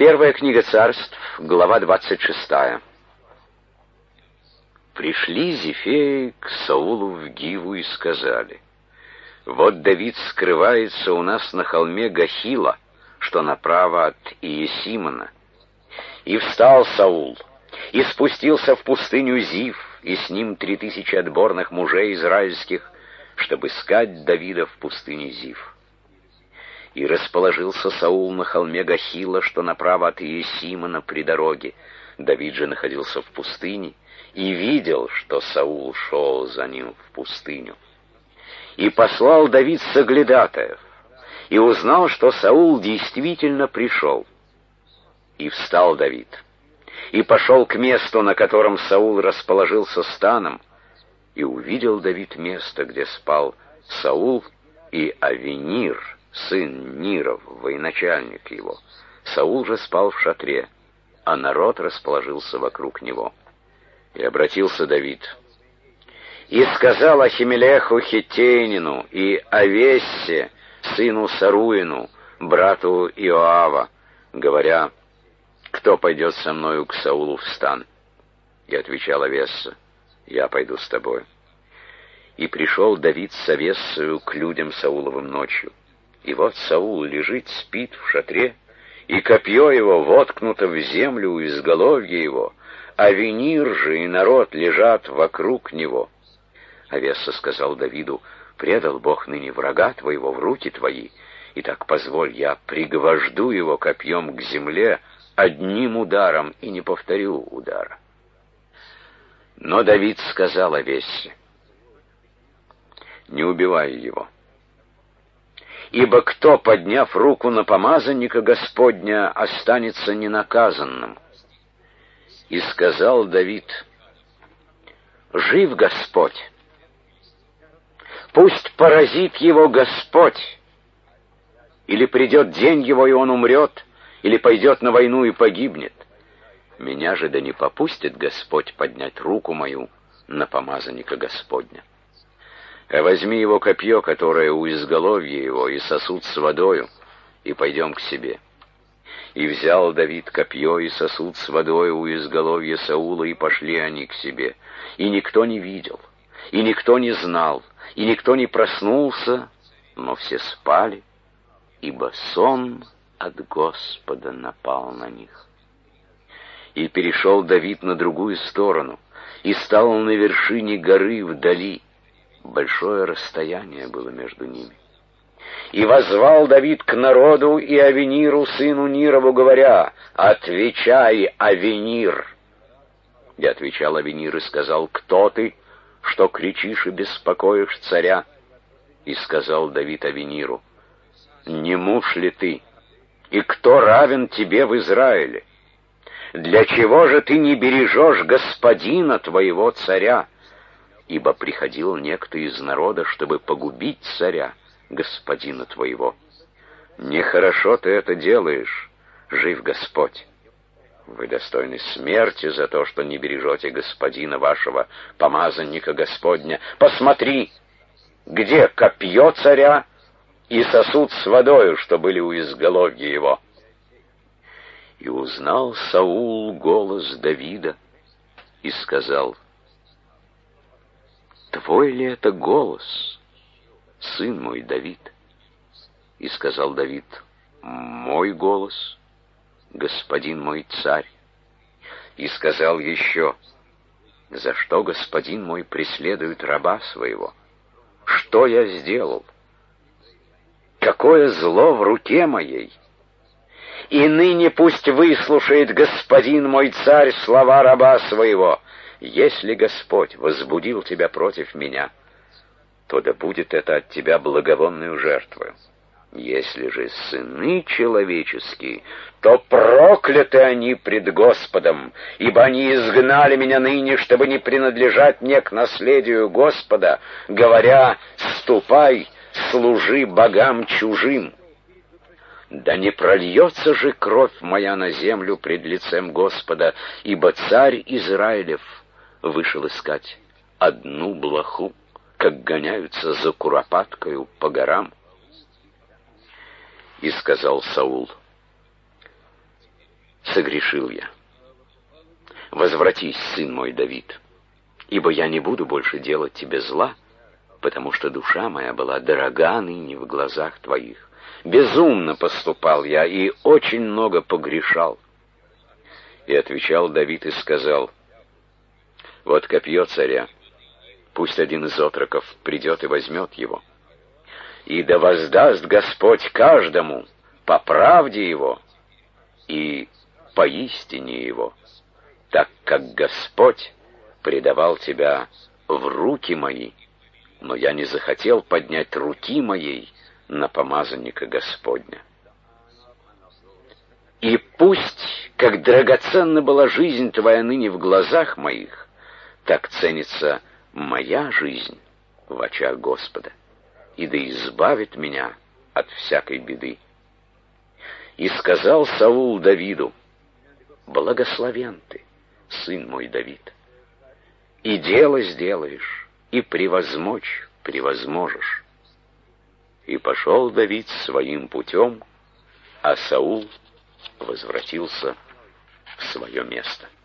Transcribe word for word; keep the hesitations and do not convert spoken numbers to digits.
Первая книга Царств, глава двадцать шестая. Пришли Зефеи к Саулу в Гиву и сказали: «Вот Давид скрывается у нас на холме Гахила, что направо от Иесимона». И встал Саул, и спустился в пустыню Зив, и с ним три тысячи отборных мужей израильских, чтобы искать Давида в пустыне Зив. И расположился Саул на холме Гахила, что направо от Иесимона при дороге. Давид же находился в пустыне и видел, что Саул шел за ним в пустыню. И послал Давид соглядатаев, и узнал, что Саул действительно пришел. И встал Давид, и пошел к месту, на котором Саул расположился станом, и увидел Давид место, где спал Саул и Авенир, сын Ниров, военачальник его. Саул же спал в шатре, а народ расположился вокруг него. И обратился Давид, и сказал Ахимелеху Хиттейнину и Авессе, сыну Саруину, брату Иоава, говоря: «Кто пойдет со мною к Саулу в стан?» И отвечал Авесса: «Я пойду с тобой». И пришел Давид с Авессою к людям Сауловым ночью. И вот Саул лежит, спит в шатре, и копье его воткнуто в землю у изголовья его, а Авенир же и народ лежат вокруг него. Авесса сказал Давиду: «Предал Бог ныне врага твоего в руки твои, и так позволь, я пригвожду его копьем к земле одним ударом и не повторю удара». Но Давид сказал Авессе: «Не убивай его. Ибо кто, подняв руку на помазанника Господня, останется ненаказанным?» И сказал Давид: «Жив Господь! Пусть поразит его Господь! Или придет день его, и он умрет, или пойдет на войну и погибнет. Меня же да не попустит Господь поднять руку мою на помазанника Господня. А возьми его копье, которое у изголовья его, и сосуд с водою, и пойдем к себе». И взял Давид копье и сосуд с водою у изголовья Саула, и пошли они к себе. И никто не видел, и никто не знал, и никто не проснулся, но все спали, ибо сон от Господа напал на них. И перешел Давид на другую сторону, и стал на вершине горы вдали. Большое расстояние было между ними. И воззвал Давид к народу и Авениру, сыну Нирову, говоря: «Отвечай, Авенир!» И отвечал Авенир и сказал: «Кто ты, что кричишь и беспокоишь царя?» И сказал Давид Авениру: «Не муж ли ты? И кто равен тебе в Израиле? Для чего же ты не бережешь господина твоего царя? Ибо приходил некто из народа, чтобы погубить царя, господина твоего. Нехорошо ты это делаешь, жив Господь. Вы достойны смерти за то, что не бережете господина вашего, помазанника Господня. Посмотри, где копье царя и сосуд с водою, что были у изголовья его». И узнал Саул голос Давида и сказал: «Твой ли это голос, сын мой Давид?» И сказал Давид: «Мой голос, господин мой царь». И сказал еще: «За что господин мой преследует раба своего? Что я сделал? Какое зло в руке моей? И ныне пусть выслушает господин мой царь слова раба своего. Если Господь возбудил тебя против меня, то да будет это от тебя благовонную жертвою. Если же сыны человеческие, то прокляты они пред Господом, ибо они изгнали меня ныне, чтобы не принадлежать мне к наследию Господа, говоря: ступай, служи богам чужим. Да не прольется же кровь моя на землю пред лицем Господа, ибо царь Израилев вышел искать одну блоху, как гоняются за куропаткою по горам». И сказал Саул: согрешил я. Возвратись, сын мой Давид, ибо я не буду больше делать тебе зла, потому что душа моя была дорога ныне в глазах твоих. Безумно поступал я и очень много погрешал. И отвечал Давид и сказал: вот копье царя, пусть один из отроков придет и возьмет его. И да воздаст Господь каждому по правде его и по истине его, так как Господь предавал тебя в руки мои, но я не захотел поднять руки моей на помазанника Господня. И пусть, как драгоценна была жизнь твоя ныне в глазах моих, так ценится моя жизнь в очах Господа, и да избавит меня от всякой беды. И сказал Саул Давиду: благословен ты, сын мой Давид, и дело сделаешь, и превозмочь превозможешь. И пошел Давид своим путем, а Саул возвратился в свое место.